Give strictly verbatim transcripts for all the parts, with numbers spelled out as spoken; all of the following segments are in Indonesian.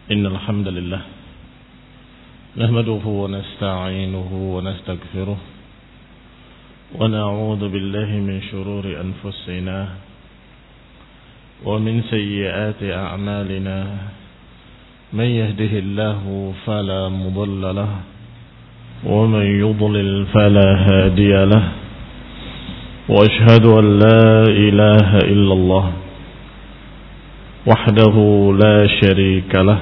إن الحمد لله نحمده ونستعينه ونستغفره ونعوذ بالله من شرور أنفسنا ومن سيئات أعمالنا من يهده الله فلا مضل له ومن يضلل فلا هادي له وأشهد أن لا إله إلا الله وحده لا شريك له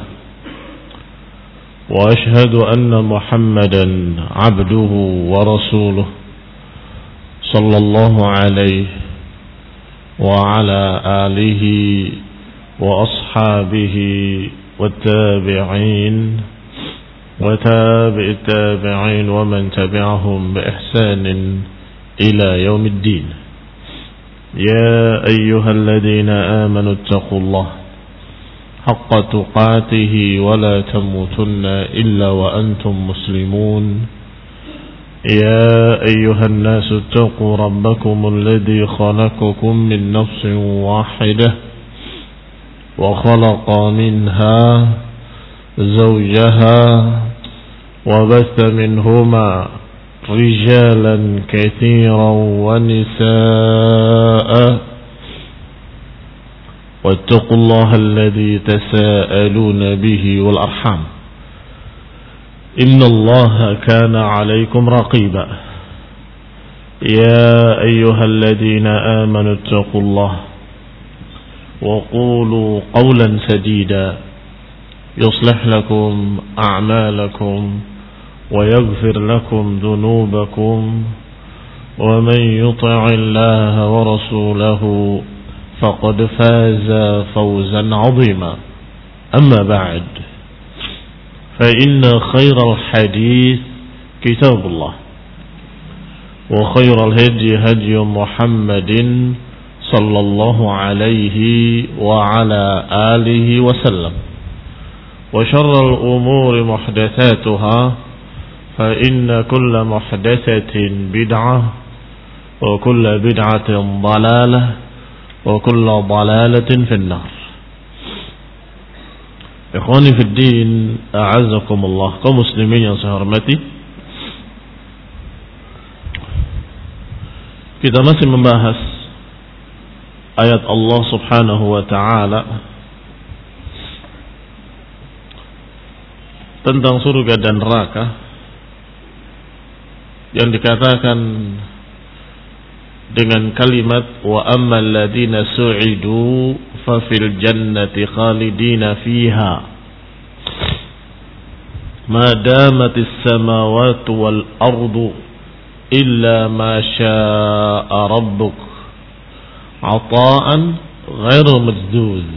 وأشهد أن محمدا عبده ورسوله صلى الله عليه وعلى آله وأصحابه والتابعين وتابع التابعين ومن تبعهم بإحسان إلى يوم الدين. يا أيها الذين آمنوا اتقوا الله حق تقاته ولا تموتن إلا وأنتم مسلمون. يا أيها الناس اتقوا ربكم الذي خلقكم من نفس واحدة وخلق منها زوجها وبث منهما رجالا كثيرا ونساء واتقوا الله الذي تساءلون به والأرحام إن الله كان عليكم رقيبا. يا أيها الذين آمنوا اتقوا الله وقولوا قولا سديدا يصلح لكم أعمالكم ويغفر لكم ذنوبكم ومن يطع الله ورسوله فقد فاز فوزا عظيما. أما بعد فإن خير الحديث كتاب الله وخير الهدي هدي محمد صلى الله عليه وعلى آله وسلم وشر الأمور محدثاتها فإن كل محدثة بدعة وكل بدعة ضلالة وكل ضلالة في النار. Ikhwani fi din, a'azzakumullah, kaum muslimin yang saya hormati. Kita masih membahas ayat Allah Subhanahu wa taala tentang surga dan neraka yang dikatakan dengan kalimat wa ammal ladina su'idu fa fil jannati khalidina fiha ma damatis samawati wal ardu illa ma syaa rabbuk ata'an ghairu majdud.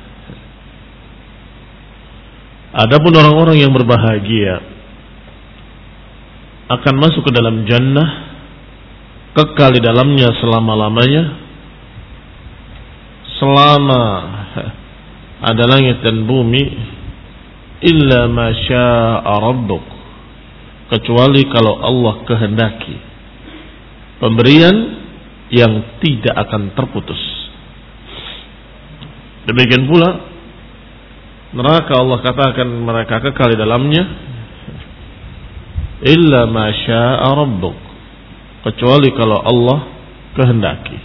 Adapun orang-orang yang berbahagia akan masuk ke dalam jannah, kekal di dalamnya selama-lamanya, selama ada langit dan bumi, illa ma syaa rabbuk, kecuali kalau Allah kehendaki, pemberian yang tidak akan terputus. Demikian pula neraka, Allah katakan mereka kekal di dalamnya, illa ma syaa rabbuk, kecuali kalau Allah kehendaki.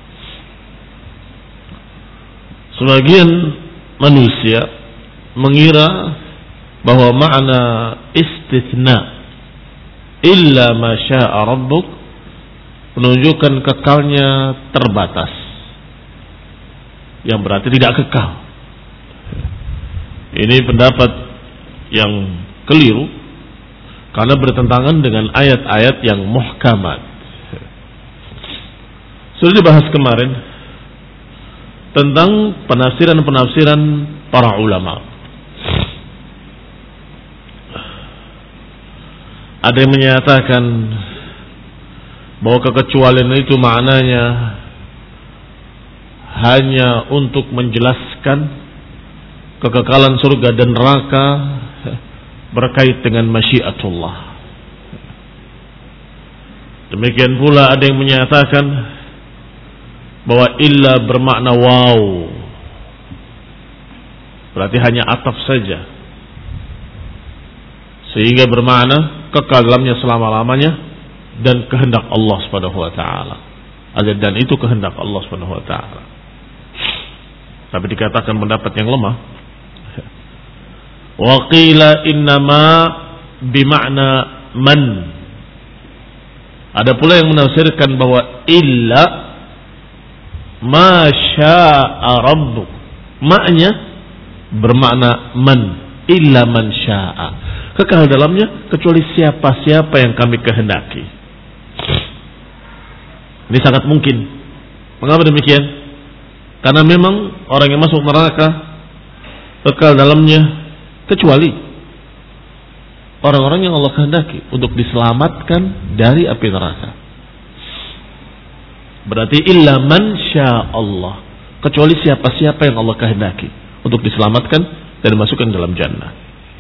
Sebagian manusia mengira bahwa makna istitsna illa ma syaa rabbuk menunjukkan kekalnya terbatas, yang berarti tidak kekal. Ini pendapat yang keliru karena bertentangan dengan ayat-ayat yang muhkamat. Sudah dibahas kemarin tentang penafsiran-penafsiran para ulama. Ada yang menyatakan bahwa kekecualian itu maknanya hanya untuk menjelaskan kekekalan surga dan neraka berkait dengan masyiatullah. Demikian pula ada yang menyatakan bahwa illa bermakna wow, berarti hanya ataf saja, sehingga bermakna kekal dalamnya selama-lamanya dan kehendak Allah Subhanahu wa taala. Dan itu kehendak Allah Subhanahu wa taala. Tapi dikatakan pendapat yang lemah. Wa qila innama bimakna man. Ada pula yang menafsirkan bahwa illa ma syaa rabbuk. Maknya bermakna man, illa man syaa. Kekal dalamnya kecuali siapa-siapa yang kami kehendaki. Ini sangat mungkin. Mengapa demikian? Karena memang orang yang masuk neraka kekal dalamnya kecuali orang-orang yang Allah kehendaki untuk diselamatkan dari api neraka. Berarti illa man syaa Allah, kecuali siapa-siapa yang Allah kehendaki untuk diselamatkan dan dimasukkan dalam jannah.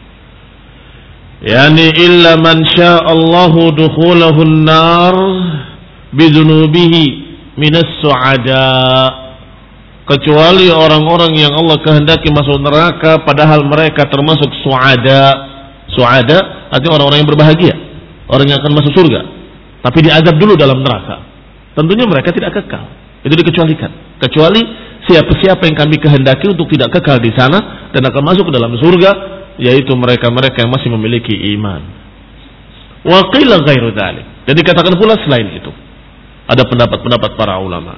Yani illa man syaa Allahu dukhulahu an-nar bidunubihi minas su'ada, kecuali orang-orang yang Allah kehendaki masuk neraka padahal mereka termasuk su'ada. Su'ada artinya orang-orang yang berbahagia, orang yang akan masuk surga, tapi diazab dulu dalam neraka. Tentunya mereka tidak kekal, itu dikecualikan. Kecuali siapa-siapa yang kami kehendaki untuk tidak kekal di sana dan akan masuk ke dalam surga, yaitu mereka-mereka yang masih memiliki iman. Wa qila ghairu dzalik. Dan dikatakan pula selain itu. Ada pendapat-pendapat para ulama.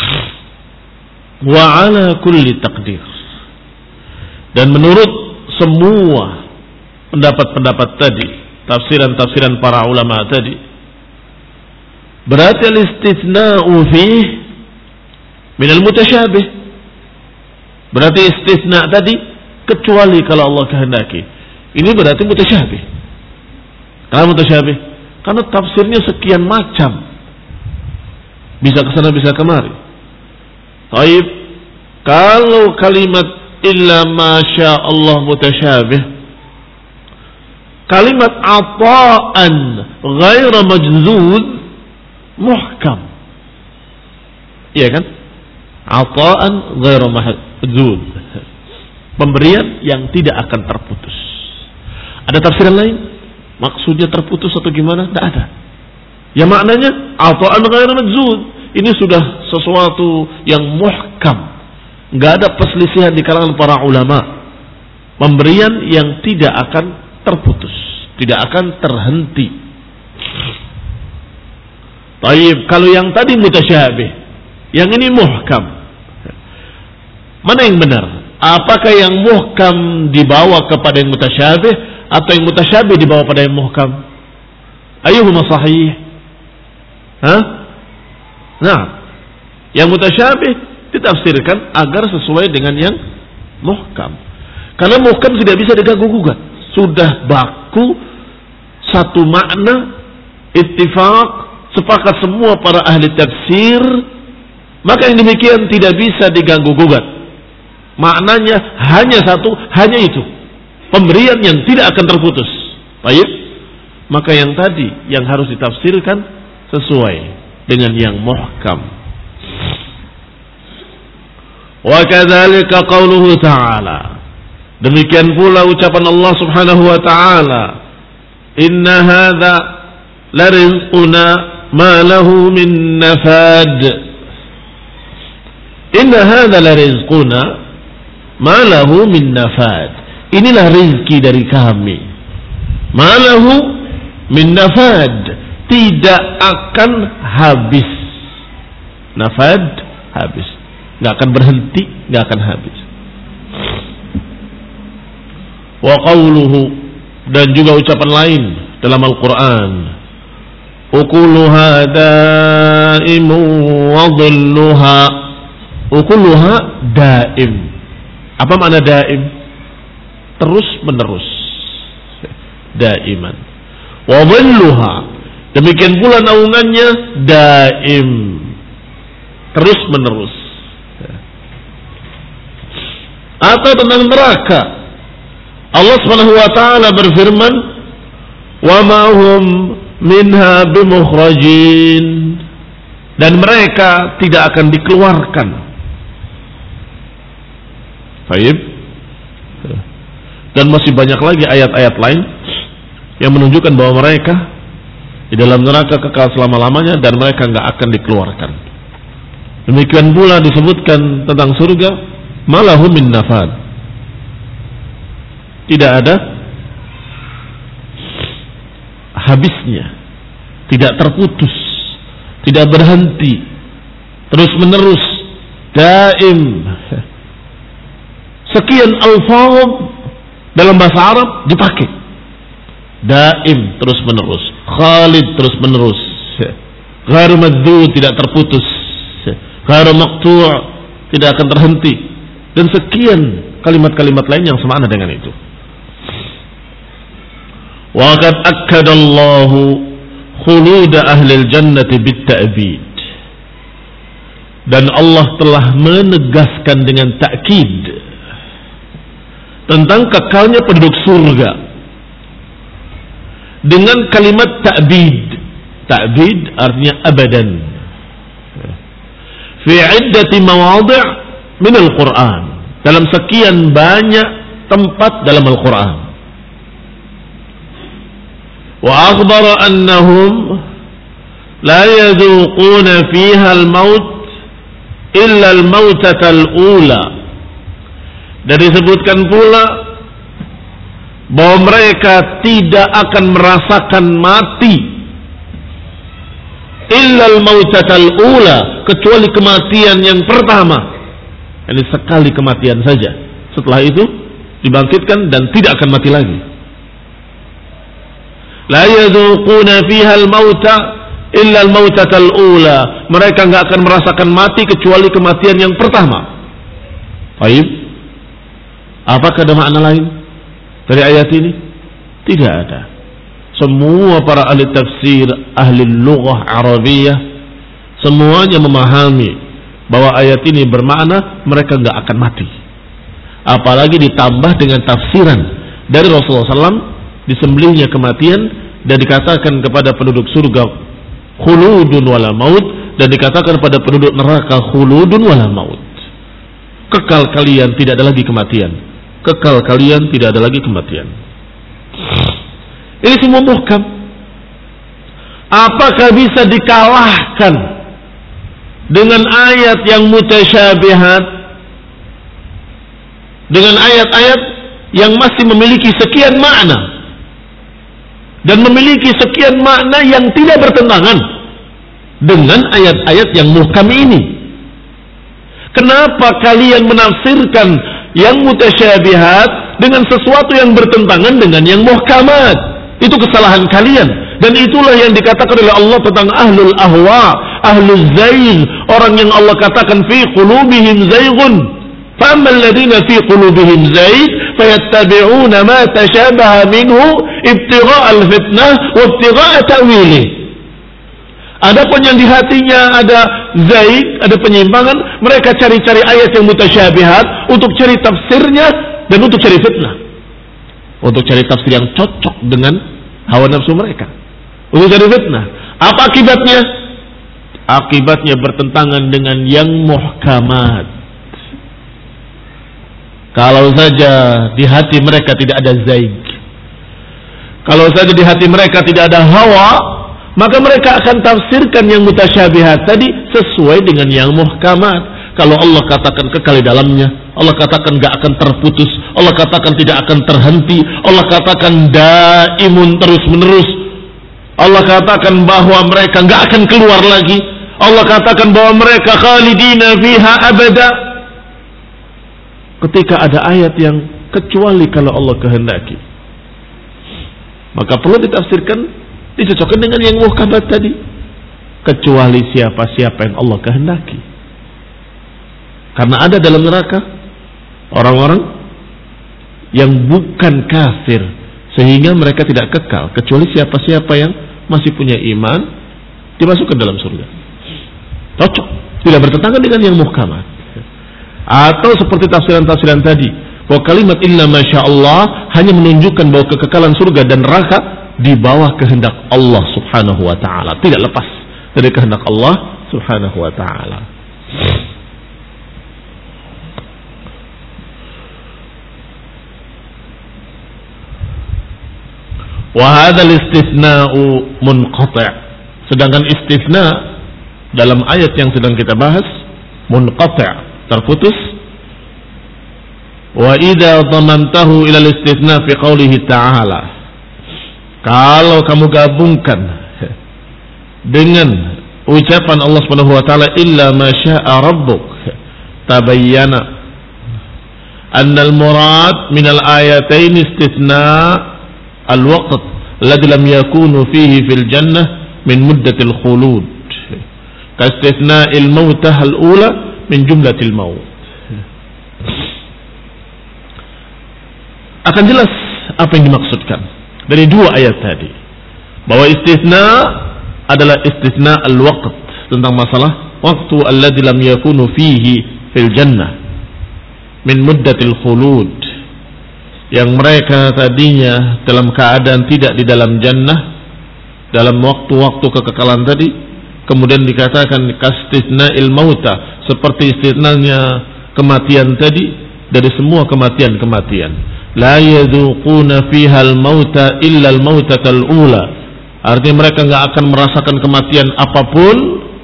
Wa ala kulli taqdir. Dan menurut semua pendapat-pendapat tadi, tafsiran-tafsiran para ulama tadi, berarti al-istithna'u fih min al-mutasyabih. Berarti istitsna tadi kecuali kalau Allah kehendaki. Ini berarti mutasyabih. Kenapa mutasyabih? Karena tafsirnya sekian macam. Bisa kesana bisa kemari. Taib, kalau kalimat illa ma syaa Allah mutasyabih, kalimat ata'an ghaira majzud muhkam. Iya kan? Ata'an ghaira majzud, pemberian yang tidak akan terputus. Ada tafsiran lain? Maksudnya terputus atau gimana? Tidak ada. Ya maknanya ata'an ghairu majzud. Ini sudah sesuatu yang muhkam. Enggak ada perselisihan di kalangan para ulama. Pemberian yang tidak akan terputus, tidak akan terhenti. Taib, kalau yang tadi mutasyabih, yang ini muhkam. Mana yang benar? Apakah yang muhkam dibawa kepada yang mutasyabih atau yang mutasyabih dibawa pada yang muhkam? Ayyuhuma sahih? Hah? Nah, yang mutasyabih ditafsirkan agar sesuai dengan yang muhkam. Karena muhkam tidak bisa diganggu-gugat. Sudah baku satu makna, ittifaq, sepakat semua para ahli tafsir, maka yang demikian tidak bisa diganggu-gugat. Maknanya hanya satu, hanya itu. Pemberian yang tidak akan terputus. Baik? Maka yang tadi yang harus ditafsirkan sesuai dengan yang muhkam. Wa kadzalika qauluhu ta'ala. Demikian pula ucapan Allah Subhanahu wa taala, "Inna hadza la rizquna ma lahu min nafad." Inna hadza la rizquna ma lahu min nafad. Inilah rizki dari kami. Ma lahu min nafad. Tidak akan habis. Nafad, habis. Nggak akan berhenti, nggak akan habis. Wa qawluhu, dan juga ucapan lain dalam Al-Quran, ukuluha daimu wa dhilluha. Ukuluha daim. Apa makna daim? Terus menerus. Daiman. Wa dhilluha, demikian pula naungannya daim, terus menerus. Atau tentang neraka, Allah Subhanahu wa taala berfirman, "Wa ma hum minha bimukhrajin." Dan mereka tidak akan dikeluarkan. Baik. Dan masih banyak lagi ayat-ayat lain yang menunjukkan bahwa mereka di dalam neraka kekal selama-lamanya dan mereka nggak akan dikeluarkan. Demikian pula disebutkan tentang surga, malahum min nafad. Tidak ada habisnya, tidak terputus, tidak berhenti, terus menerus, daim. Sekian alfaz dalam bahasa Arab dipakai. Daim, terus menerus, khalid, terus menerus, ghairu maddud, tidak terputus, ghairu maqtu', tidak akan terhenti, dan sekian kalimat-kalimat lain yang semakna dengan itu. Wa qad akkadallahu khulud ahli al-jannati bit-ta'bid. Dan Allah telah menegaskan dengan takkid tentang kekalnya penduduk surga dengan kalimat ta'bid. Ta'bid artinya abadan. Fi iddati mawadhi' min al-Qur'an, dalam sekian banyak tempat dalam Al-Qur'an. Wa akhbara annahum la yadhuquna fiha al-maut illa al-mautata al-ula. Dan disebutkan pula bahwa mereka tidak akan merasakan mati illal mautatal ula, kecuali kematian yang pertama. Ini sekali kematian saja. Setelah itu dibangkitkan dan tidak akan mati lagi. La yadhuquna fiha al-mauta illal mautatal ula. Mereka enggak akan merasakan mati kecuali kematian yang pertama. Baik. Apakah ada makna lain dari ayat ini? Tidak ada. Semua para ahli tafsir, ahli lughah Arabiyah, semuanya memahami bahwa ayat ini bermakna mereka enggak akan mati. Apalagi ditambah dengan tafsiran dari Rasulullah shallallahu alaihi wasallam, disembelihnya kematian dan dikatakan kepada penduduk surga khuludun wala maut, dan dikatakan pada penduduk neraka khuludun wala maut. Kekal kalian, tidak ada lagi kematian. Kekal kalian, tidak ada lagi kematian. Ini semua muhkam. Apakah bisa dikalahkan dengan ayat yang mutasyabihat, dengan ayat-ayat yang masih memiliki sekian makna dan memiliki sekian makna yang tidak bertentangan dengan ayat-ayat yang muhkam ini? Kenapa kalian menafsirkan yang mutasyabihat dengan sesuatu yang bertentangan dengan yang muhkamat? Itu kesalahan kalian, dan itulah yang dikatakan oleh Allah tentang ahlul ahwa, ahlul zaygh, orang yang Allah katakan fi qulubihim zayghun, fa ammal ladzina fi qulubihim zayg fayattabi'una ma tashabaha minhu ibtigha'a al-fitnah wa ibtigha'a ta'wilih. Adapun yang di hatinya ada zaid, ada penyimpangan, mereka cari-cari ayat yang mutasyabihat untuk cari tafsirnya dan untuk cari fitnah, untuk cari tafsir yang cocok dengan hawa nafsu mereka, untuk cari fitnah. Apa akibatnya? Akibatnya bertentangan dengan yang muhkamat. Kalau saja di hati mereka tidak ada zaid, kalau saja di hati mereka tidak ada hawa, maka mereka akan tafsirkan yang mutasyabihat tadi sesuai dengan yang muhkamat. Kalau Allah katakan kekal di dalamnya, Allah katakan gak akan terputus, Allah katakan tidak akan terhenti, Allah katakan daimun, terus menerus, Allah katakan bahwa mereka gak akan keluar lagi, Allah katakan bahwa mereka khalidina fiha abada. Ketika ada ayat yang kecuali kalau Allah kehendaki, maka perlu ditafsirkan, dicocokkan dengan yang muhkamat tadi, kecuali siapa-siapa yang Allah kehendaki. Karena ada dalam neraka orang-orang yang bukan kafir, sehingga mereka tidak kekal, kecuali siapa-siapa yang masih punya iman dimasukkan dalam surga. Cocok, tidak bertentangan dengan yang muhkamat. Atau seperti tafsiran-tafsiran tadi, bahwa kalimat inna masya Allah hanya menunjukkan bahwa kekekalan surga dan neraka di bawah kehendak Allah subhanahu wa ta'ala, tidak lepas dari kehendak Allah subhanahu wa ta'ala. Wa hadzal istithna'u munqati'. Sedangkan istitsna dalam ayat yang sedang kita bahas munqati', terputus. Wa idza dhamantahu ila al-istitsna fi qoulihi ta'ala. Kalau kamu gabungkan dengan ucapan Allah Subhanahu wa taala illa ma syaa rabbuk tabayyana anna al-murad min al-ayatain istitsna al-waqt alladhi lam yakunu fihi fil jannah min muddatil khulud ka istithna'il mautah al-ula min jumlatil maut. Akan jelas apa yang dimaksudkan dari dua ayat tadi, bahwa istitsna adalah istitsna al-waqt, tentang masalah waktu alladzi lam yakunu fihi fil jannah min muddatil khulud, yang mereka tadinya dalam keadaan tidak di dalam jannah dalam waktu-waktu kekekalan tadi, kemudian dikatakan kastisna'il mauta, seperti istitsnanya kematian tadi dari semua kematian-kematian. La yadzuquna fiha al-mauta illa al-mautatal ula. Artinya mereka enggak akan merasakan kematian apapun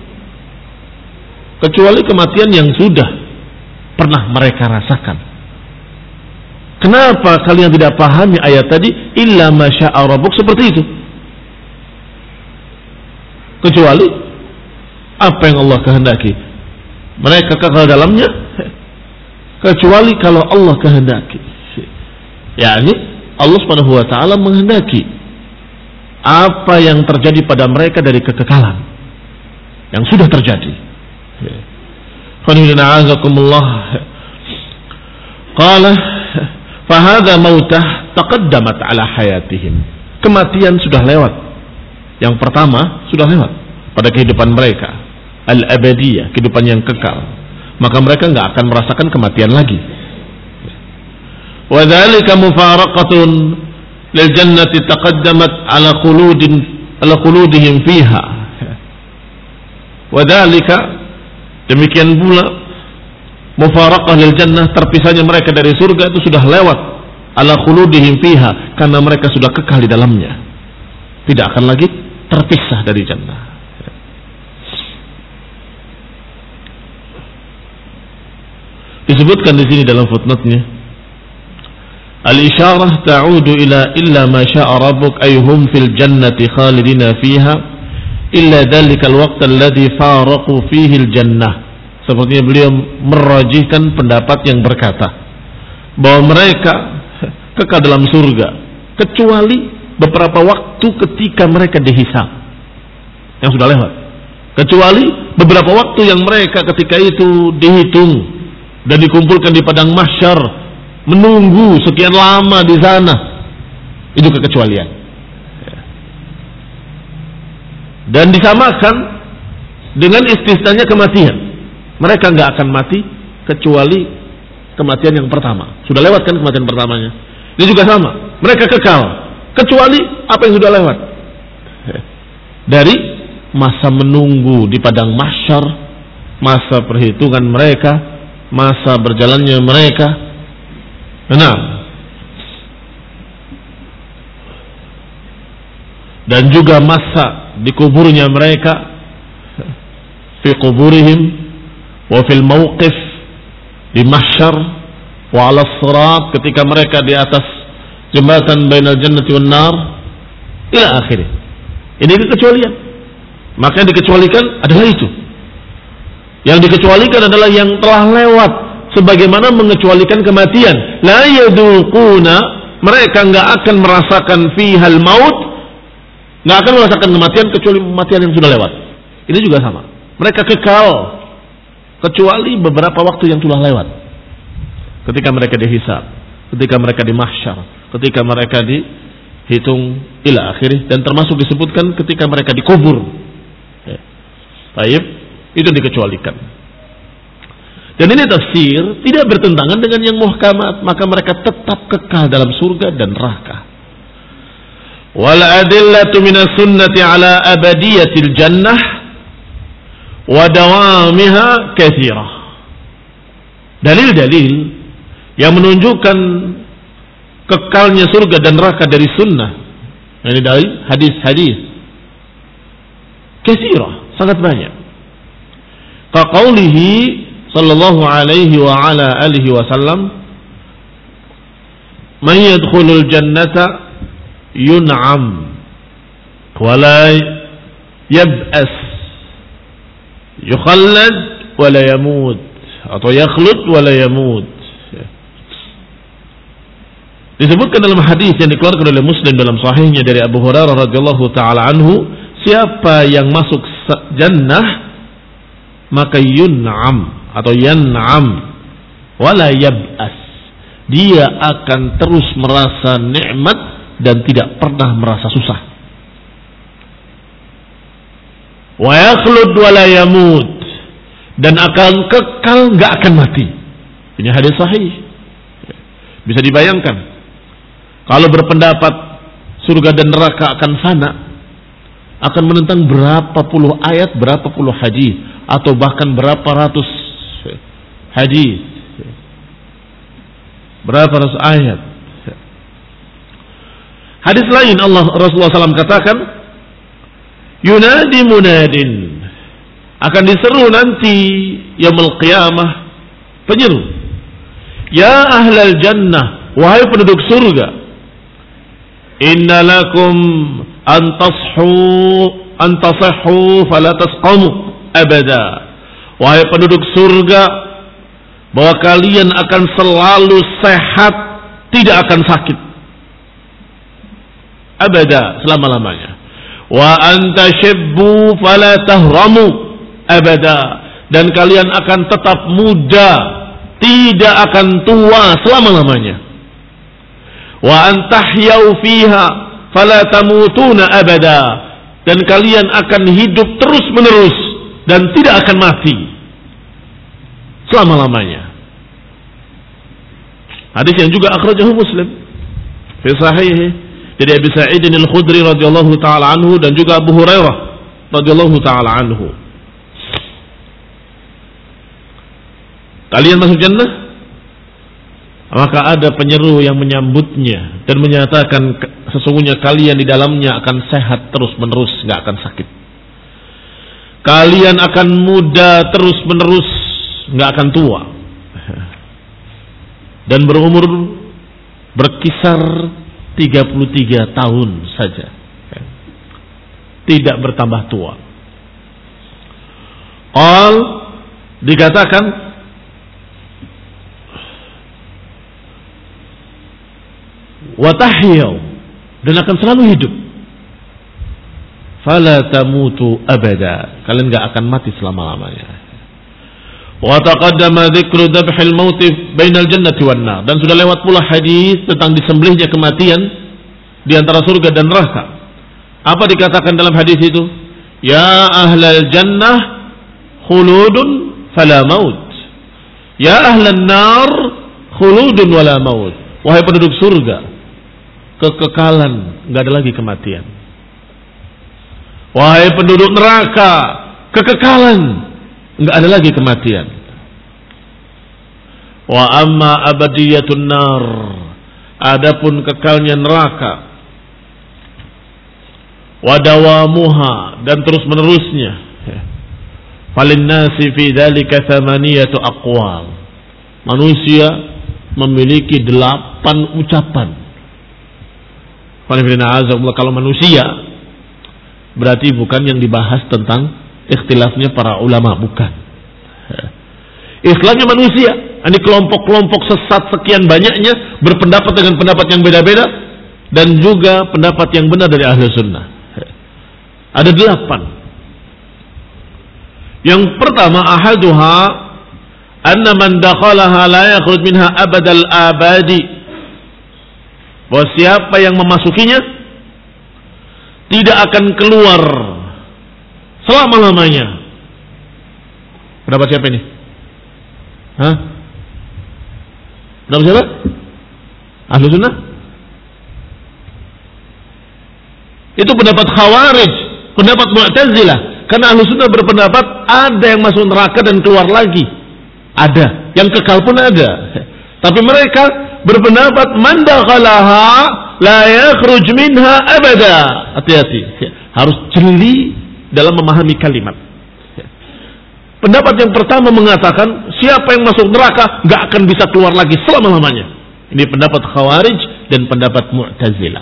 kecuali kematian yang sudah pernah mereka rasakan. Kenapa kalian tidak pahami ayat tadi illa ma syaa rabbuk seperti itu? Kecuali apa yang Allah kehendaki, mereka kekal dalamnya, kecuali kalau Allah kehendaki. yakni Allah Subhanahu wa taala menghendaki apa yang terjadi pada mereka dari kekekalan yang sudah terjadi. Qala fa hadza mautah taqaddamat ala hayatihim. Kematian sudah lewat. Yang pertama sudah lewat pada kehidupan mereka al-abadiyah, kehidupan yang kekal. Maka mereka enggak akan merasakan kematian lagi. Wa dzalika mufaraqatun lil jannati taqaddamat ala khuludin ala khuludihim fiha. Wa dzalika, demikian pula mufaraqah lil jannah, terpisahnya mereka dari surga itu sudah lewat ala khuludihim fiha, karena mereka sudah kekal di dalamnya, tidak akan lagi terpisah dari jannah. Disebutkan di sini dalam footnote-nya, al-isyarah ta'udu ila illa ma syaa rabbuk ay hum fil jannati khalidina fiha illa dzalikal waqt alladhi faraqu fihi al-jannah. Sepertinya beliau merajihkan pendapat yang berkata bahwa mereka kekal dalam surga kecuali beberapa waktu ketika mereka dihisab yang sudah lewat, kecuali beberapa waktu yang mereka ketika itu dihitung dan dikumpulkan di padang mahsyar, menunggu sekian lama di sana, itu kekecualian. Dan disamakan dengan istisnanya kematian. Mereka nggak akan mati kecuali kematian yang pertama. Sudah lewat kan kematian pertamanya. Ini juga sama. Mereka kekal kecuali apa yang sudah lewat. Dari masa menunggu di padang mahsyar, masa perhitungan mereka, masa berjalannya mereka. Nah, dan juga masa dikuburnya mereka, fi kuburihim wa fil mauqif di mahsyar wa ala sirat, ketika mereka di atas jembatan bainal jannati wan nar ila akhirih. Ini kekecualian. Maka yang dikecualikan adalah itu. Yang dikecualikan adalah yang telah lewat, sebagaimana mengecualikan kematian. La yaduquna, mereka enggak akan merasakan fihal maut, enggak akan merasakan kematian kecuali kematian yang sudah lewat. Ini juga sama. Mereka kekal kecuali beberapa waktu yang sudah lewat. Ketika mereka dihisab, ketika mereka di mahsyar, ketika mereka dihitung ila akhirih, dan termasuk disebutkan ketika mereka dikubur. Ya. Baik, itu dikecualikan. Dan ini tafsir tidak bertentangan dengan yang muhkamat, maka mereka tetap kekal dalam surga dan neraka. Wal adillatu minas sunnati ala abadiyatil jannah wa dawamiha katsirah. Dalil-dalil yang menunjukkan kekalnya surga dan neraka dari sunnah Ini dari hadis-hadis katsirah, sangat banyak. Kaqaulihi sallallahu alaihi wa ala alihi wasallam, "Man yadkhulul jannata yun'am wa la yab'as, yukhallad wa la yamut." Atau yakhlud wa la yamut. Disebutkan dalam hadis yang dikeluarkan oleh Muslim dalam sahihnya dari Abu Hurairah radhiyallahu taala anhu, siapa yang masuk jannah maka yun'am atau yan'am wala yab'as, dia akan terus merasa nikmat dan tidak pernah merasa susah. Wa yakhlud wala yamut, dan akan kekal, nggak akan mati. Ini hadis sahih. Bisa dibayangkan kalau berpendapat surga dan neraka akan fana, akan menentang berapa puluh ayat, berapa puluh hadis, atau bahkan berapa ratus hadis, berapa ratus ayat. Hadis lain Allah Rasulullah shallallahu alaihi wasallam katakan, yunadi munadin, akan diseru nanti yaumul qiyamah penyeru, ya ahlal jannah, wahai penduduk surga, inna lakum antashu antasahhu fala tasqamu abada, wahai penduduk surga, bahwa kalian akan selalu sehat, tidak akan sakit abada, selama-lamanya. Wa antashibbu fala tahramu abada, dan kalian akan tetap muda, tidak akan tua selama-lamanya. Wa antahyau fiha fala tamutuna abada, dan kalian akan hidup terus-menerus dan tidak akan mati selama-lamanya. Hadis yang juga akhrajahu Muslim fi sahih dari Abi Sa'id al-Khudri radhiyallahu taala anhu dan juga Abu Hurairah radhiyallahu taala anhu. Kalian masuk jannah, maka ada penyeru yang menyambutnya dan menyatakan sesungguhnya kalian di dalamnya akan sehat terus menerus, nggak akan sakit. Kalian akan muda terus menerus, nggak akan tua, dan berumur berkisar tiga puluh tiga tahun saja, tidak bertambah tua. All dikatakan watahyau, dan akan selalu hidup. Fala tamutu abada, kalian enggak akan mati selama-lamanya. Wa taqaddama dzikru dzabhil maut bainal jannati wan nar, dan sudah lewat pula hadis tentang disembelihnya kematian di antara surga dan neraka. Apa dikatakan dalam hadis itu? Ya ahlal jannah khuludun fala maut, ya ahlan nar khuludun wala maut, wahai penduduk surga, kekekalan, nggak ada lagi kematian. Wahai penduduk neraka, kekekalan, nggak ada lagi kematian. Wa amma abadiyatun nar, adapun kekalnya neraka, wa dawamuha, dan terus menerusnya, falin nasi fi dzalika thamaniyatu aqwal, manusia memiliki delapan ucapan. Kalau manusia berarti bukan yang dibahas tentang ikhtilafnya para ulama, bukan. Istilahnya manusia, ini kelompok-kelompok sesat sekian banyaknya berpendapat dengan pendapat yang beda-beda, dan juga pendapat yang benar dari ahli sunnah. Ada delapan. Yang pertama, ahaduha anna man dakhalaha la yakhruj minha abadal abadi, bahwa siapa yang memasukinya tidak akan keluar selama-lamanya. Pendapat siapa ini? Hah? Pendapat siapa? Ahlu sunnah? Itu pendapat Khawarij, pendapat Mu'tazilah. Karena ahlu sunnah berpendapat ada yang masuk neraka dan keluar lagi, ada yang kekal pun ada. Tapi mereka berpendapat man dakhalaha la yakhruj minha abada. Hati-hati, harus jeli dalam memahami kalimat. Pendapat yang pertama mengatakan siapa yang masuk neraka nggak akan bisa keluar lagi selama-lamanya. Ini pendapat Khawarij dan pendapat Mu'tazilah.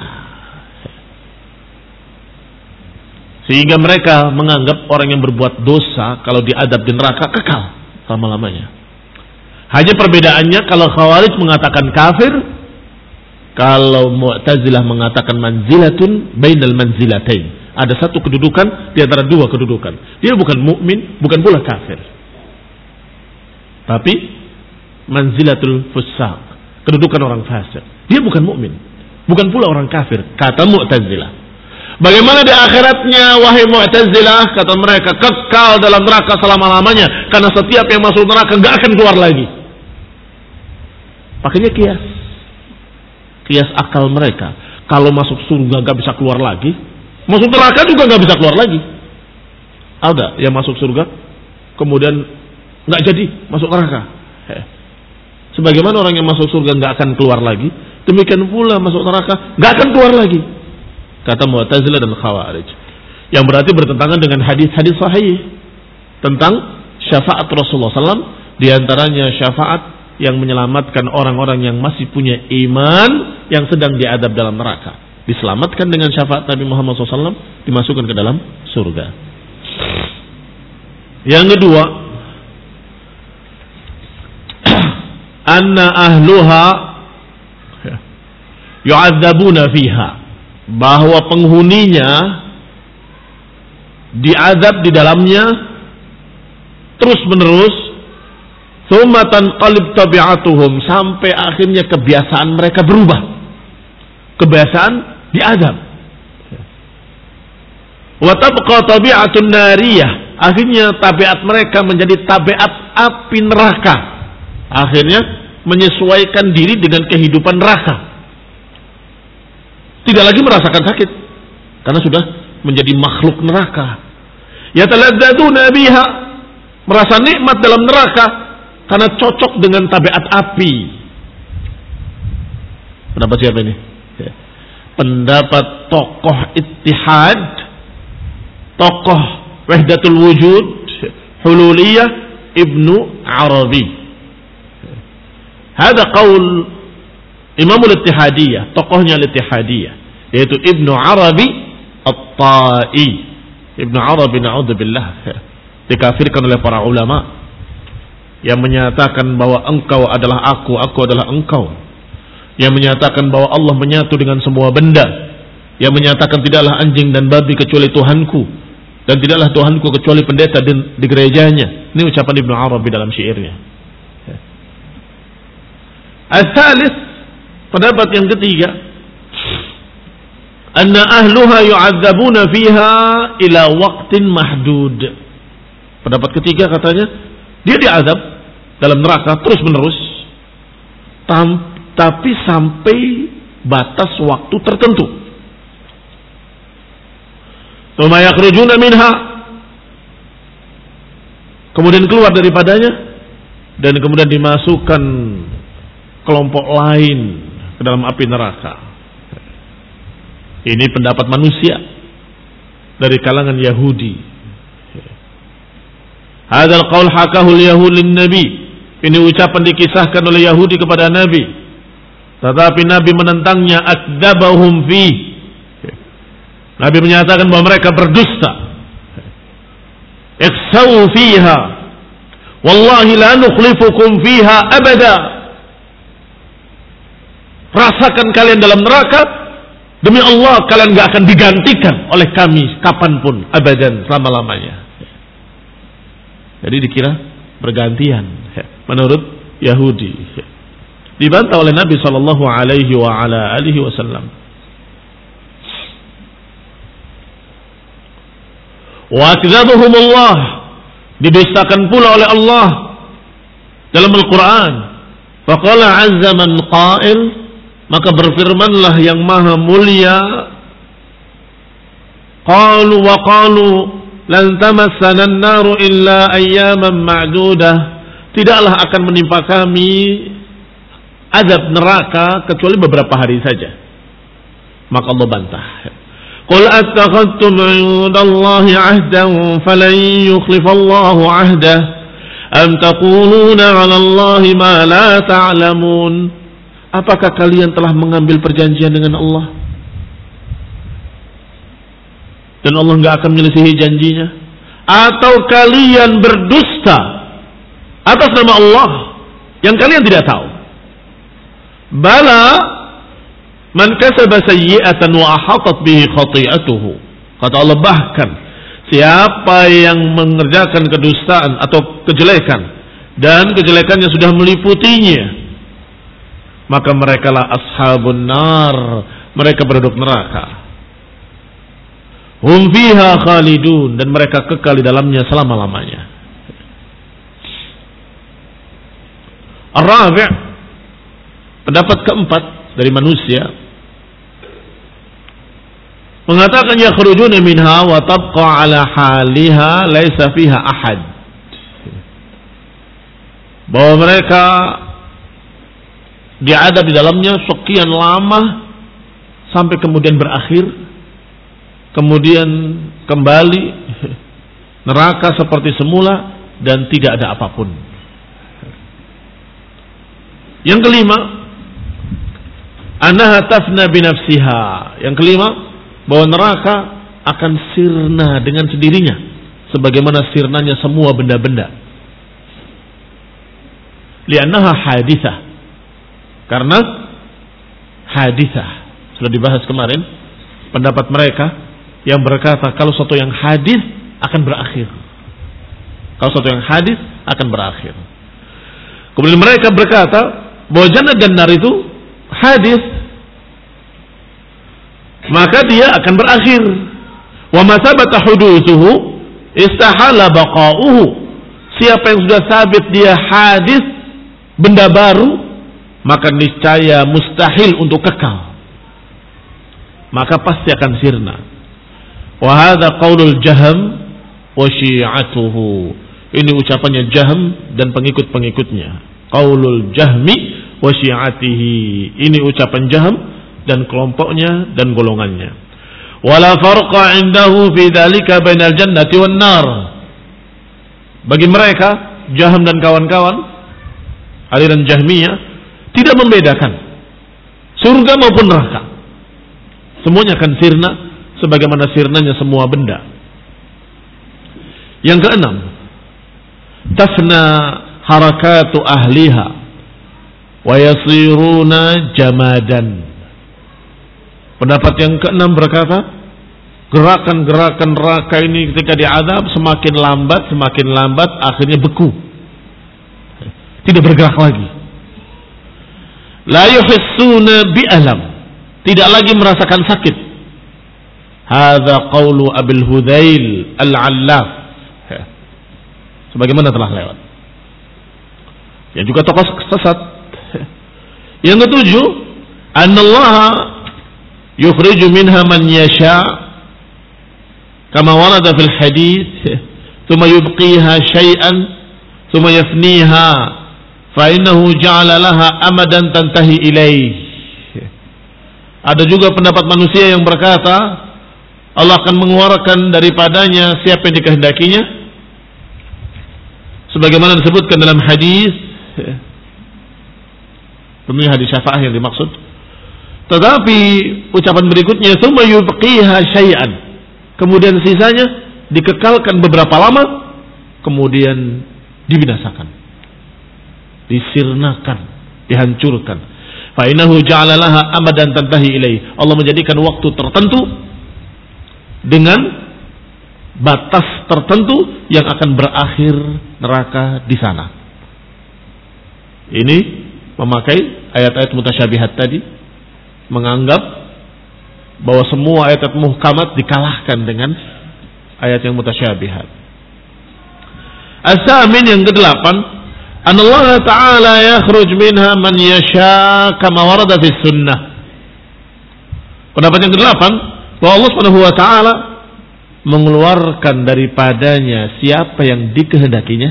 Sehingga mereka menganggap orang yang berbuat dosa kalau diadab di neraka kekal selama-lamanya. Hanya perbedaannya kalau Khawarij mengatakan kafir, kalau Mu'tazilah mengatakan manzilatun bainal manzilatain. Ada satu kedudukan di antara dua kedudukan. Dia bukan mukmin, bukan pula kafir. Tapi manzilatul fusaq, kedudukan orang fasik. Dia bukan mukmin, bukan pula orang kafir, kata Mu'tazilah. Bagaimana di akhiratnya wahai Mu'tazilah? Kata mereka kekal dalam neraka selama-lamanya, karena setiap yang masuk neraka enggak akan keluar lagi. Pakainya kias. Kias akal mereka. Kalau masuk surga enggak bisa keluar lagi, masuk neraka juga nggak bisa keluar lagi. Ada yang masuk surga kemudian nggak jadi masuk neraka. Sebagaimana orang yang masuk surga nggak akan keluar lagi, demikian pula masuk neraka nggak akan keluar lagi. Kata Mu'tazilah dan Khawarij, yang berarti bertentangan dengan hadis-hadis sahih tentang syafaat Rasulullah shallallahu alaihi wasallam, diantaranya syafaat yang menyelamatkan orang-orang yang masih punya iman yang sedang diadab dalam neraka. Diselamatkan dengan syafaat Nabi Muhammad shallallahu alaihi wasallam, dimasukkan ke dalam surga. Yang kedua, anna ahluha yu'adzabuna fiha, bahwa penghuninya diazab di dalamnya terus menerus, tsumma tanqalib tabi'atuhum, sampai akhirnya kebiasaan mereka berubah. Kebiasaan diazab. Wa tabqa tabi'atun nariyah, akhirnya tabiat mereka menjadi tabiat api neraka. Akhirnya menyesuaikan diri dengan kehidupan neraka. Tidak lagi merasakan sakit karena sudah menjadi makhluk neraka. Yataladzadzuna biha, merasa nikmat dalam neraka karena cocok dengan tabiat api. Pendapat siapa ini? Pendapat tokoh Ittihad, tokoh Wahdatul Wujud, Hululiyah, Ibnu Arabi. Hada qaul Imamul Ittihadiyah, tokohnya Ittihadiyah, yaitu Ibnu Arabi At-Tai. Ibnu Arabi na'udzubillah, dikafirkan oleh para ulama yang menyatakan bahwa engkau adalah aku, aku adalah engkau, yang menyatakan bahwa Allah menyatu dengan semua benda, yang menyatakan tidaklah anjing dan babi kecuali Tuhanku, dan tidaklah Tuhanku kecuali pendeta di, di gerejanya. Ini ucapan Ibnu Arabi dalam syairnya. Al-thalith, pendapat yang ketiga, anna ahluha yu'adzabuna fiha ila waqtin mahdud. Pendapat ketiga katanya, dia diazab dalam neraka terus menerus, tam, tapi sampai batas waktu tertentu. Tsumma yakhrujuna minha, kemudian keluar daripadanya, dan kemudian dimasukkan kelompok lain ke dalam api neraka. Ini pendapat manusia dari kalangan Yahudi. Hadzal qaul hakahu al-yahud lin-nabi. Ini ucapan dikisahkan oleh Yahudi kepada Nabi. Tetapi Nabi menentangnya, akdzabahum fi. Nabi menyatakan bahwa mereka berdusta. Ikhsaw fiha. Wallahi la nukhlifukum fiha abada. Rasakan kalian dalam neraka, demi Allah kalian gak akan digantikan oleh kami kapanpun, abadan, selama-lamanya. Jadi dikira bergantian menurut Yahudi. Dibantah oleh Nabi sallallahu alaihi wa ala alihi wasallam. Wa akdzabuhumullah, didustakan pula oleh Allah dalam Al-Qur'an. Faqala 'azza man qa'il, maka berfirmanlah yang maha mulia, qalu wa qalu lan tamassana an-naru illa ayyaman ma'dudah, tidaklah akan menimpa kami azab neraka kecuali beberapa hari saja. Maka Allah bantah. Qul attakhadtum 'indallahi 'ahdan falan yukhlifallahu 'ahdah am taquluna 'alallahi ma la ta'lamun. Apakah kalian telah mengambil perjanjian dengan Allah dan Allah enggak akan menyelisihi janjinya, atau kalian berdusta atas nama Allah yang kalian tidak tahu? Bala man kasaba sayyi'atan wa ahatat bihi khati'atuhu. Kata Allah, bahkan siapa yang mengerjakan kedustaan atau kejelekan dan kejelekannya sudah meliputinya, maka merekalah ashabun nar, mereka penduduk neraka. Hum fiha khalidun, dan mereka kekal di dalamnya selama-lamanya. Ar-rabi', pendapat keempat dari manusia, mengatakan yakhrujuna minha wa tabqa ala haliha laisa fiha ahad. Bahwa mereka diadab di dalamnya sekian lama sampai kemudian berakhir, kemudian kembali neraka seperti semula dan tidak ada apapun. Yang kelima, annaha tafna binafsiha. Yang kelima, bahwa neraka akan sirna dengan sendirinya, sebagaimana sirnanya semua benda-benda. Li'annaha hadithah, karena hadithah sudah dibahas kemarin. Pendapat mereka yang berkata kalau sesuatu yang hadis akan berakhir, kalau sesuatu yang hadis akan berakhir. Kemudian mereka berkata bahwa jannah dan nar itu hadis, maka dia akan berakhir. Wa ma sabata hudutsuhu istahala baqa'uhu. Siapa yang sudah sabit dia hadis, benda baru, maka niscaya mustahil untuk kekal, maka pasti akan sirna. Wa hadza qaulul Jahm wa syi'atuhu. Ini ucapannya Jahm dan pengikut-pengikutnya. Qaulul Jahmi wa syi'atihi. Ini ucapan Jahm dan kelompoknya dan golongannya. Wala farqa indahu fi dzalika bainal jannati wan nar. Bagi mereka Jahm dan kawan-kawan aliran Jahmiyah tidak membedakan surga maupun neraka. Semuanya akan sirna sebagaimana sirnanya semua benda. Yang keenam, tafna harakatu ahliha wa yasiruna jamadan. Pendapat yang keenam berkata, gerakan-gerakan neraka ini ketika diazab semakin lambat, semakin lambat, akhirnya beku, tidak bergerak lagi. La yuhissuna bi'alam, tidak lagi merasakan sakit. Hadza qaulu Abil Hudzail Al-Allaf, sebagaimana telah lewat. Yang juga tokoh sesat. Yang ketujuh, annallaha yukhriju minha man yasha kama warada fil hadits, thumma yubqiha syai'an thumma yafniha fa innahu ja'ala laha amadan tantahi ilaih. Ada juga pendapat manusia yang berkata Allah akan mengeluarkan daripadanya siapa yang dikehendakinya, sebagaimana disebutkan dalam hadis, tentunya hadis syafaah yang dimaksud. Tetapi ucapan berikutnya, tsumma yubqiha syai'an, kemudian sisanya dikekalkan beberapa lama, kemudian dibinasakan, disirnakan, dihancurkan. Fa innahu ja'ala laha amadan tantahi ilaih. Allah menjadikan waktu tertentu dengan batas tertentu yang akan berakhir neraka di sana. Ini memakai ayat-ayat mutasyabihat tadi, menganggap bahwa semua ayat-ayat muhkamat dikalahkan dengan ayat yang mutasyabihat. As-samin, yang kedelapan, anallaha ta'ala yakhruj minha man yasha kama warada fi sunnah. Pendapat yang kedelapan, bahwa Allah Subhanahu wa taala mengeluarkan daripadanya siapa yang dikehendakinya,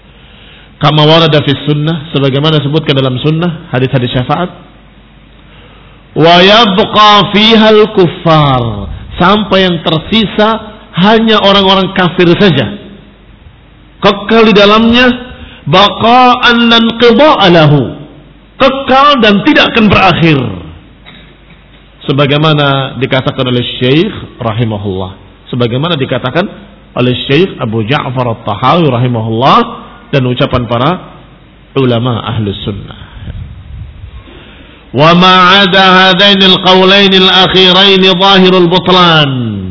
kama warada fi sunnah, sebagaimana disebutkan dalam sunnah, hadis-hadis syafaat. wa yabqa fiha al-kuffar, sampai yang tersisa hanya orang-orang kafir saja, kekal di dalamnya, baqa'an lan qida'a lahu, kekal dan tidak akan berakhir, sebagaimana dikatakan oleh Syekh rahimahullah, sebagaimana dikatakan oleh Syekh Abu Ja'far At-Tahawi rahimahullah, dan ucapan para ulama ahlus sunnah. Wa ma'ada hadainil qawlainil akhiraini zahirul butlan,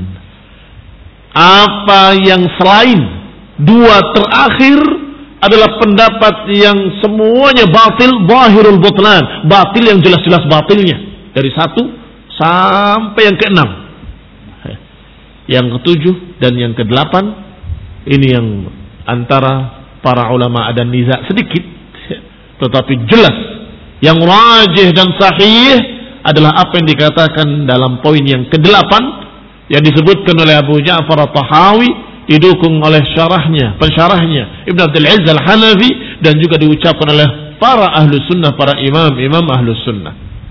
apa yang selain dua terakhir adalah pendapat yang semuanya batil, zahirul butlan, batil yang jelas-jelas batilnya, dari satu sampai yang keenam. Yang ketujuh dan yang kedelapan ini yang antara para ulama ada niza sedikit, tetapi jelas yang rajih dan sahih adalah apa yang dikatakan dalam poin yang kedelapan yang disebutkan oleh Abu Ja'far At-Tahawi, didukung oleh syarahnya, pensyarahnya Ibn Abdul Aziz Al-Hanafi, dan juga diucapkan oleh para ahlu sunnah, para imam-imam ahlu sunnah.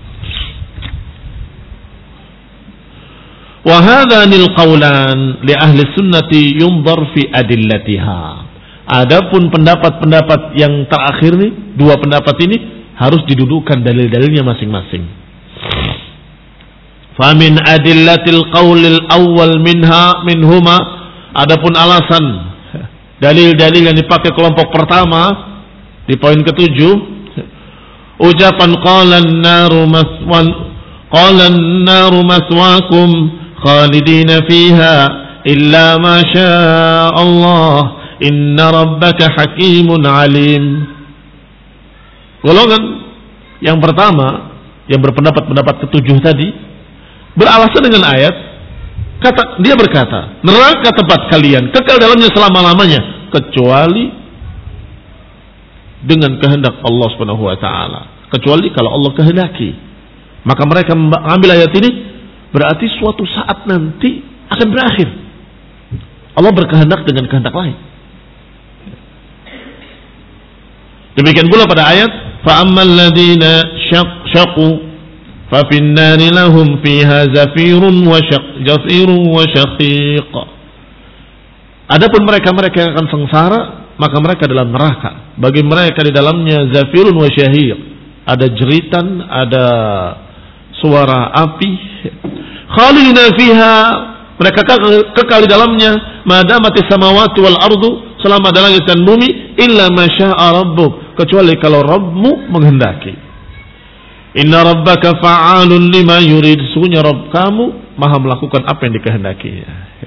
Wa hadhanil qawlan li ahli sunnati yunzar fi adillatiha. Adapun pendapat-pendapat yang terakhir nih, dua pendapat ini harus didudukan dalil-dalilnya masing-masing. Fa min adillatil qaulil awwal minha minhuma, adapun alasan dalil-dalil yang dipakai kelompok pertama di poin ketujuh, ucapan qala an-naru maswan qala an-naru maswakum khalidina fiha illa ma syaa Allah inna rabbaka hakimun alim. Golongan yang pertama yang berpendapat-pendapat ketujuh tadi beralasan dengan ayat, kata dia berkata, neraka tempat kalian, kekal dalamnya selama-lamanya kecuali dengan kehendak Allah Subhanahu wa taala, kecuali kalau Allah kehendaki. Maka mereka mengambil ayat ini berarti suatu saat nanti akan berakhir. Allah berkehendak dengan kehendak lain. Demikian pula pada ayat فَأَمَّا الَّذِينَ شَقُوا فَفِي النَّارِ لَهُمْ فِيهَا زَفِيرٌ وَشَقِيقٌ وَشَقِيقٌ. Adapun mereka-mereka yang akan sengsara, maka mereka dalam neraka. Bagi mereka di dalamnya zafirun wa syahiq, ada jeritan, ada suara api. Khalidina fiha, mereka kekal di dalamnya, madamati samawati wal ardu, selama ada langit dan bumi, illa ma syaa rabbuk, kecuali kalau Rabbmu menghendaki. Inna rabbaka fa'alun lima yurid, sungguhnya Rabb kamu maha melakukan apa yang dikehendakinya.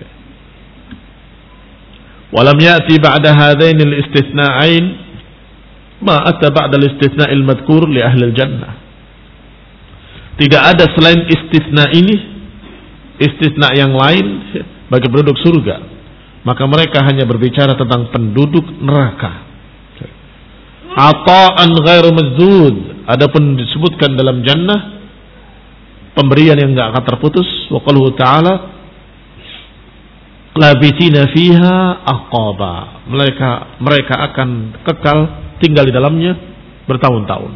Walam ya'ti ba'da hadainil istithna'ain ma ata ba'da al-istithna'il madhkur li ahli al-jannah. Tidak ada selain istitsna ini, istitsna yang lain bagi penduduk surga. Maka mereka hanya berbicara tentang penduduk neraka. Ata'an ghairu mazdud, adapun disebutkan dalam jannah pemberian yang enggak akan terputus. Wa qaluhu ta'ala labitina fiha aqaba, mereka mereka akan kekal tinggal di dalamnya bertahun-tahun.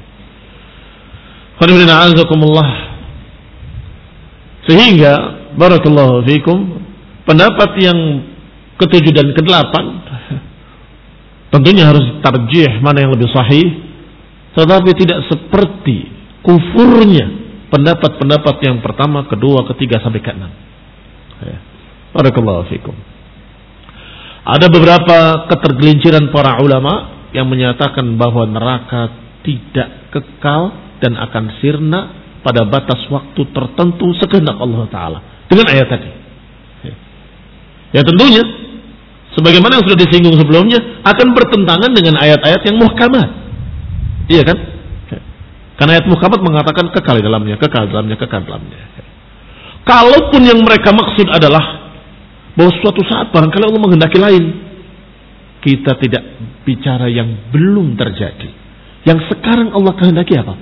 Sehingga barakallahu fikum, pendapat yang ketujuh dan kedelapan tentunya harus tarjih mana yang lebih sahih, tetapi tidak seperti kufurnya pendapat-pendapat yang pertama, kedua, ketiga sampai keenam. Barakallahu fikum. Ada beberapa ketergelinciran para ulama yang menyatakan bahwa neraka tidak kekal dan akan sirna pada batas waktu tertentu sekehendak Allah Ta'ala dengan ayat tadi. Ya tentunya sebagaimana yang sudah disinggung sebelumnya akan bertentangan dengan ayat-ayat yang muhkamat. Iya kan? Karena ayat muhkamat mengatakan kekal di dalamnya, kekal di dalamnya, kekal di dalamnya. Kalaupun yang mereka maksud adalah bahwa suatu saat barangkali Allah menghendaki lain, kita tidak bicara yang belum terjadi. Yang sekarang Allah kehendaki apa?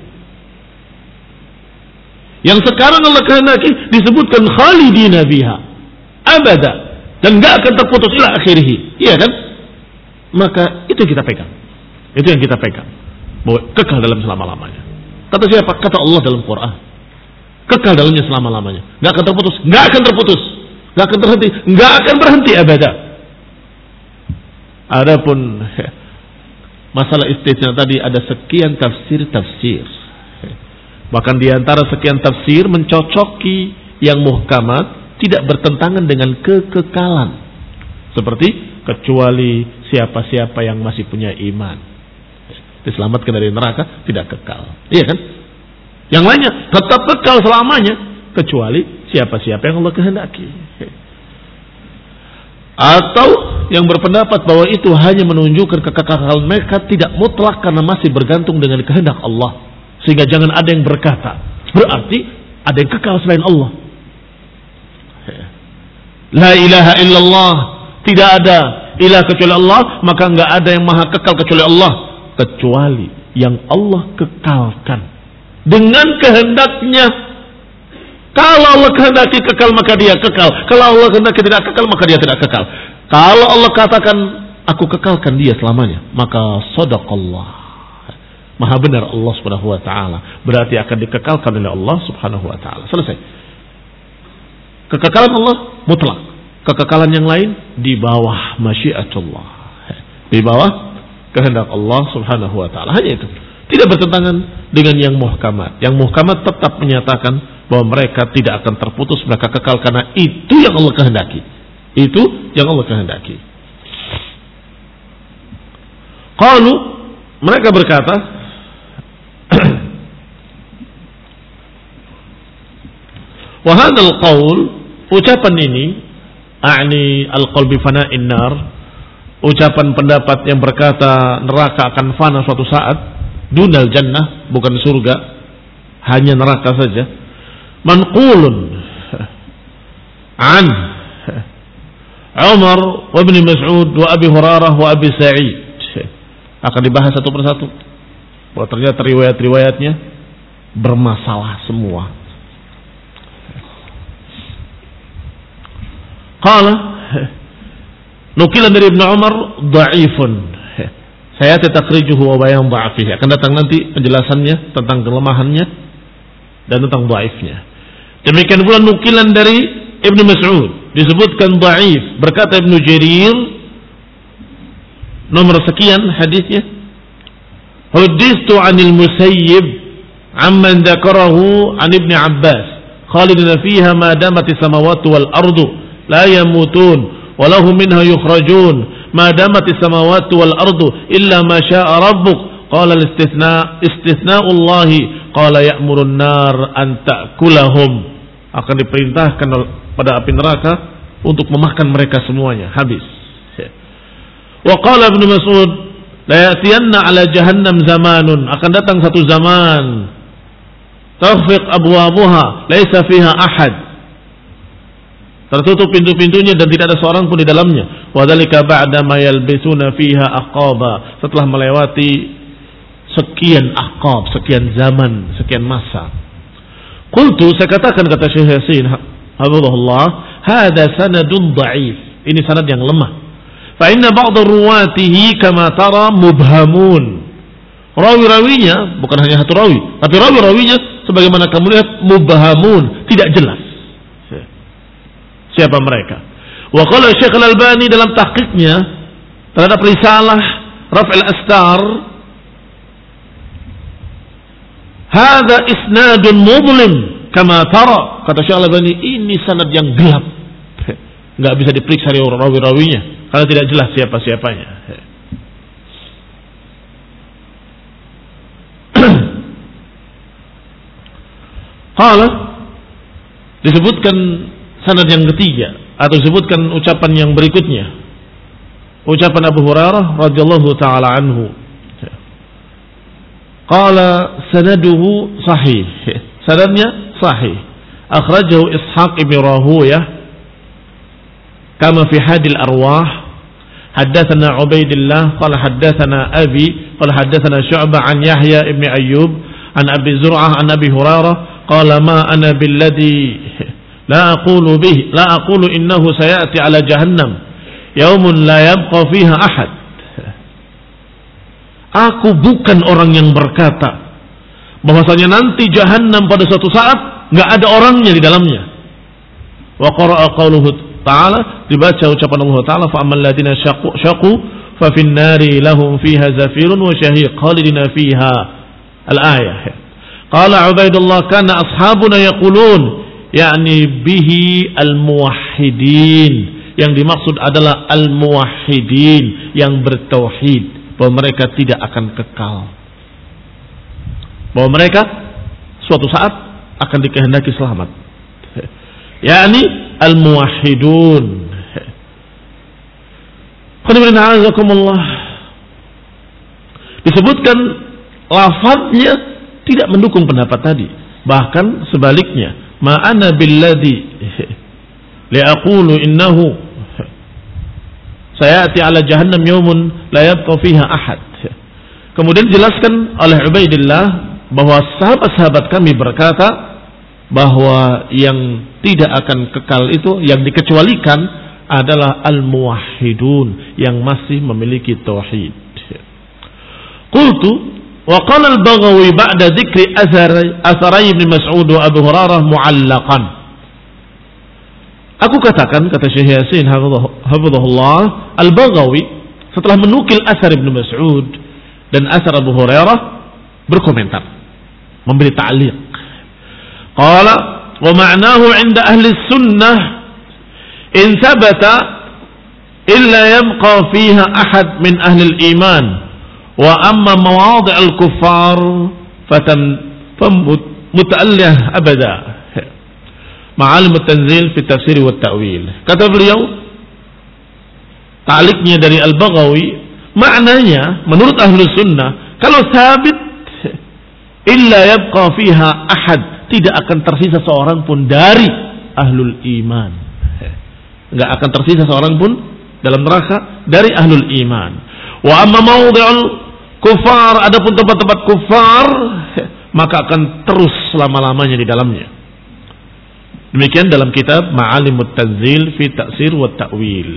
Yang sekarang Allah kehendaki disebutkan khalidina biha abada, dan gak akan terputus ila akhirih. Iya kan? Maka itu yang kita pegang. Itu yang kita pegang. Bahwa kekal dalam selama-lamanya. Kata siapa? Kata Allah dalam Quran. Kekal dalamnya selama-lamanya. Nggak akan terputus, nggak akan terputus, nggak akan terhenti, nggak akan berhenti abada. Adapun masalah istisna tadi ada sekian tafsir-tafsir. Bahkan di antara sekian tafsir mencocoki yang muhkamat tidak bertentangan dengan kekekalan. Seperti kecuali siapa-siapa yang masih punya iman diselamatkan dari neraka, tidak kekal. Iya kan? Yang lainnya tetap kekal selamanya kecuali siapa-siapa yang Allah kehendaki. Atau yang berpendapat bahwa itu hanya menunjukkan kekekalan mereka tidak mutlak karena masih bergantung dengan kehendak Allah. Sehingga jangan ada yang berkata berarti ada yang kekal selain Allah. La ilaha illallah, tidak ada ilah kecuali Allah, maka enggak ada yang maha kekal kecuali Allah, kecuali yang Allah kekalkan dengan kehendaknya. Kalau Allah kehendaki kekal maka dia kekal. Kalau Allah kehendaki tidak kekal maka dia tidak kekal. Kalau Allah katakan aku kekalkan dia selamanya, maka sadaqallah. Maha benar Allah Subhanahu wa taala. Berarti akan dikekalkan oleh Allah Subhanahu wa taala. Selesai. Kekekalan Allah mutlak. Kekekalan yang lain di bawah masyiatullah. Di bawah kehendak Allah Subhanahu wa taala. Hanya itu. Tidak bertentangan dengan yang muhkamat. Yang muhkamat tetap menyatakan bahwa mereka tidak akan terputus, mereka kekal karena itu yang Allah kehendaki. Itu yang Allah kehendaki. Qalu, mereka berkata, wa hadzal qaul, ucapan ini, a'ni al-qaul bi fana'in nar, ucapan pendapat yang berkata neraka akan fana suatu saat, dunal jannah, bukan surga, hanya neraka saja. Manqulun an Umar wa Ibn Mas'ud wa Abi Hurairah wa Abi Sa'id. Akan dibahas satu persatu. Bahwa ternyata riwayat-riwayatnya bermasalah semua. Qala nukilan dari Ibn Umar dha'ifun. Saya tatakrijuhu wa bayan dha'afihi. Akan datang nanti penjelasannya tentang kelemahannya dan tentang dhaifnya. Demikian pula nukilan dari Ibnu Mas'ud disebutkan dhaif. Berkata Ibnu Jarir nomor sekian hadisnya, hudithu 'anil Musayyib amman dzakarahu 'an Ibnu Abbas khalidina fiha ma damati samawati wal ardu la yamutun wa lahum minha yukhrajun ma damati samawati wal ardu illa ma syaa rabbuk qala al-istithna istithna'u Allah qala ya'murun nar an ta'kulahum, akan diperintahkan pada api neraka untuk memakan mereka semuanya habis. Wa qala Ibnu Mas'ud la ya'tiyanna 'ala jahannam zamanun, akan datang satu zaman taghfiq abwabuha laisa fiha ahad, tertutup pintu-pintunya dan tidak ada seorang pun di dalamnya. Wa dzalika ba'da ma yalbisuna fiha aqaba, setelah melewati sekian aqab, sekian zaman, sekian masa. Qultu, saya katakan, kata Syekh Yasin hafizahullah, hadza sanadun dhaif, ini sanad yang lemah. Fa inna ba'd ruwatihi kama tara mubhamun, rawi-rawinya bukan hanya satu rawi, tapi rawi-rawinya sebagaimana kamu lihat mubhamun, tidak jelas siapa mereka. Wa qala Syekh Al-Albani dalam tahqiqnya terhadap risalah Raf'il Astar, hadza isnadun mudlim kama tara, kata Syekh Al-Albani, ini sanad yang gelap, enggak bisa diperiksa rawi-rawinya karena tidak jelas siapa-siapanya. Qala, disebutkan sanad yang ketiga atau disebutkan ucapan yang berikutnya, ucapan Abu Hurairah radhiyallahu taala anhu. Qala sanaduhu sahih, sanadnya sahih. Akhrajahu Ishaq ibn Rahuyah kama fi Hadil Arwah. Haddatsana Ubaidillah qala haddatsana Abi qala haddatsana Syu'bah an Yahya ibn Ayyub an Abi Zur'ah an Abi Hurairah qala ma ana billadhi la aqulu bihi la aqulu innahu sayati ala jahannam yaumun la yabqa fiha ahad. Aku bukan orang yang berkata bahwasanya nanti jahannam pada suatu saat nggak ada orangnya di dalamnya. Wa qara'a qauluhu ta'ala, dibaca ucapan Allah Ta'ala, fa ammal ladina syaqu syaqu fa fin nari lahum fiha zafirun wa syahiq khalidina fiha. Al-ayah. Qala Ubaidullah kana ashabuna yaqulun yakni bihi al-muwahhidin, yang dimaksud adalah al-muwahhidin yang bertauhid, bahwa mereka tidak akan kekal, bahwa mereka suatu saat akan dikehendaki selamat, yakni al-muwahhidun. Disebutkan lafadznya tidak mendukung pendapat tadi, bahkan sebaliknya, ma'ana billadhi li'aqulu innahu sayati ala jahannam yawmun la yabqa fiha ahad. Kemudian dijelaskan oleh Ubaidillah bahwa sahabat-sahabat kami berkata bahwa yang tidak akan kekal itu, yang dikecualikan adalah al-muwahhidun, yang masih memiliki tauhid. Qultu wa qala al-Baghawi ba'da dzikri atharai Ibnu Mas'ud wa Abu Hurairah mu'allaqan. Aku katakan, kata Syekh Yasin hafizahullah, Al-Baghawi setelah menukil asar Ibnu Mas'ud dan asar Abu Hurairah berkomentar, memberi ta'liq. Qala wa ma'nahu 'inda ahli sunnah in thabata illa yabqa fiha ahad min ahli al-iman wa amma mawadi' al-kuffar fatam muta'allih abada. Ma'alim at-tanzil fi tafsir wa ta'wil. Kata beliau, ta'liqnya dari Al-Baghawi, maknanya menurut ahli sunnah, kalau sabit illa yabqa fiha ahad, tidak akan tersisa seorang pun dari ahlul iman, enggak akan tersisa seorang pun dalam neraka dari ahlul iman. Wa amma mawdi'ul kufar, adapun tempat-tempat kufar, maka akan terus selama-lamanya di dalamnya. Demikian dalam kitab Ma'alimut Tanzil fi Ta'sir wa Ta'wil.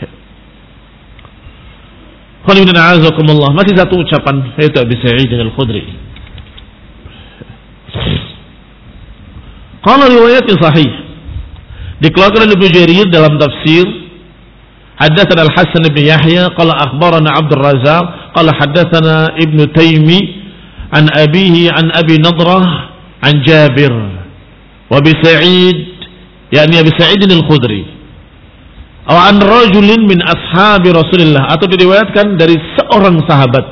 Masih satu ucapan yaitu Abi Sa'id Al-Khudri. Qala riwayat sahih dikeluarkan oleh Ibnu Jarir dalam tafsir, haddatsana Al-Hasan bin Yahya qala akhbarana Abdul Razzaq qala haddatsana Ibnu Taimi an abihi an Abi Nadrah an Jabir wa Abi Sa'id yakni Abi Sa'id Al-Khudri atau an rajulin min ashabi Rasulillah, atau diriwayatkan dari seorang sahabat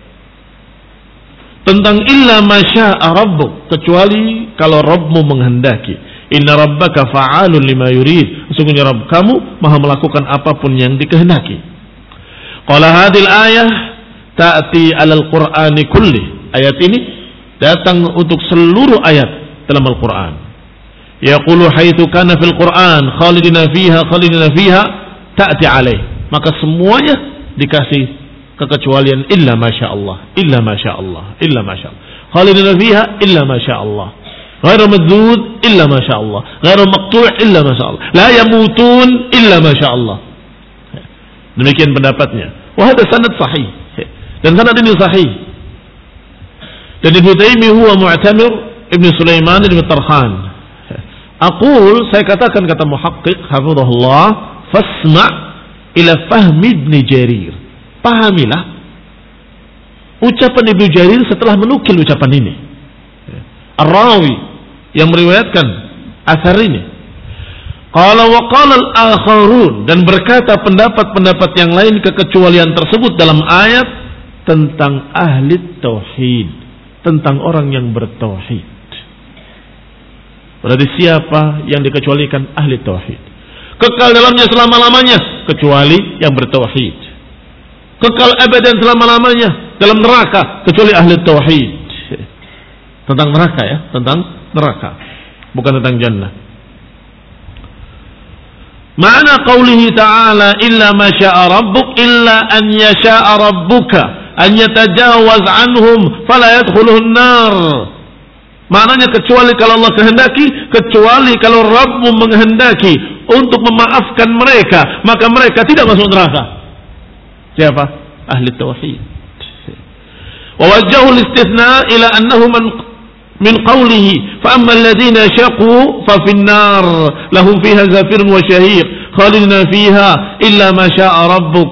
tentang illa masya'a rabbuk, kecuali kalau Rabbmu menghendaki. Inna rabbaka fa'alun lima yurid, sesungguhnya Rabb kamu maha melakukan apapun yang dikehendaki. Qala hadhil ayah ta'ti 'alal qur'ani kulli, ayat ini datang untuk seluruh ayat dalam Al-Qur'an. Yaqulu haitsu kana fil Qur'an khalidina fiha khalidina fiha ta'ti 'alaih, maka semuanya dikasih kekecualian illa masyaallah, illa masyaallah, illa masyaallah. Khalidina fiha illa masyaallah. Ghairu madud illa masyaallah. Ghairu maqtu' illa masyaallah. La yamutun illa masyaallah. Demikian pendapatnya. Wa hadha sanad sahih. Dan sanad ini sahih. Dan Ibnu Taimiyah huwa Mu'tamir Ibnu Sulaiman Ibnu Tarkhan. Aqul, saya katakan kata muhaqqiq hafizahullah, fasma' ila fahmi Ibn Jarir. Pahamilah ucapan Ibnu Jarir setelah menukil ucapan ini. Ar-rawi yang meriwayatkan asar ini. Qala wa qala al-akharun, dan berkata pendapat-pendapat yang lain kekecualian tersebut dalam ayat tentang ahli tauhid, tentang orang yang bertauhid. Berarti siapa yang dikecualikan? Ahli tauhid. Kekal dalamnya selama-lamanya kecuali yang bertauhid. Kekal abadan selama-lamanya dalam neraka kecuali ahli tauhid. Tentang neraka ya, tentang neraka, bukan tentang jannah. Ma'na qaulihi ta'ala illa ma syaa rabbuk illa an yasha'a rabbuka an yatajawaz anhum fala yadkhuluhun nar. Maknanya kecuali kalau Allah kehendaki, kecuali kalau Rabbmu menghendaki untuk memaafkan mereka, maka mereka tidak masuk neraka. Siapa? Ahli tauhid. Wa wajjahu al-istithna ila annahu man min qawlihi fa ammal ladzina syaqu fa finnar lahum fiha zafirun wa syahiq khalidina fiha illa ma syaa rabbuk.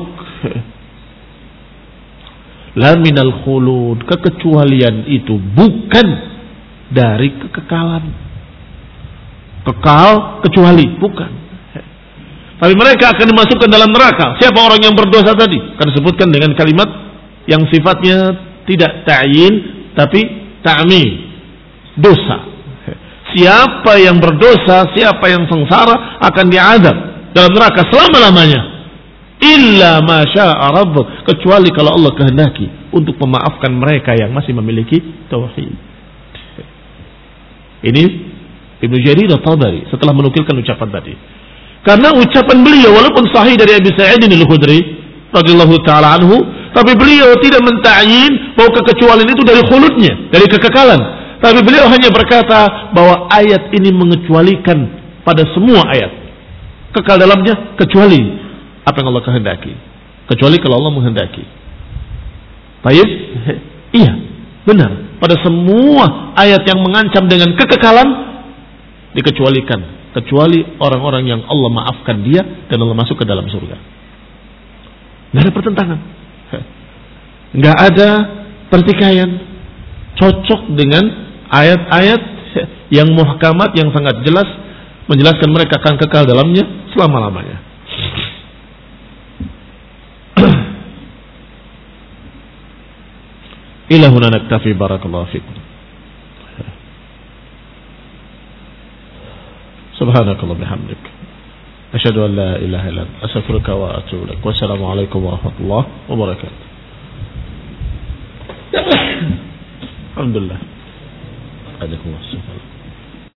La minal khulud, kekecualian itu bukan dari kekekalan. Kekal kecuali, bukan. Tapi mereka akan dimasukkan dalam neraka. Siapa orang yang berdosa tadi? Akan disebutkan dengan kalimat yang sifatnya tidak ta'yin tapi ta'mim. Dosa. Siapa yang berdosa, siapa yang sengsara akan diazab dalam neraka selama-lamanya. Illa ma syaa rabbuk, kecuali kalau Allah kehendaki untuk memaafkan mereka yang masih memiliki tauhid. Ini Ibnu Jarir At-Tabari setelah menukilkan ucapan tadi. Karena ucapan beliau walaupun sahih dari Abi Sa'id Al-Khudri radhiyallahu taala anhu, tapi beliau tidak mentakyin bahwa kekecualian itu dari khuludnya, dari kekekalan. Tapi beliau hanya berkata bahwa ayat ini mengecualikan pada semua ayat. Kekal dalamnya kecuali apa yang Allah kehendaki. Kecuali kalau Allah menghendaki. Baik? Iya, benar. Pada semua ayat yang mengancam dengan kekekalan dikecualikan, kecuali orang-orang yang Allah maafkan dia dan Allah masuk ke dalam surga. Nggak ada pertentangan, nggak ada pertikaian, cocok dengan ayat-ayat yang muhkamat yang sangat jelas menjelaskan mereka akan kekal dalamnya selama-lamanya. Ila huna naktafi, barakallahu fikum. Subhanakallah bihamdik, asyhadu an la ilaha illa anta, astaghfiruka wa atubu ilaik. Wassalamu alaikum warahmatullahi wabarakatuh. Alhamdulillah. Waalaikumsalam.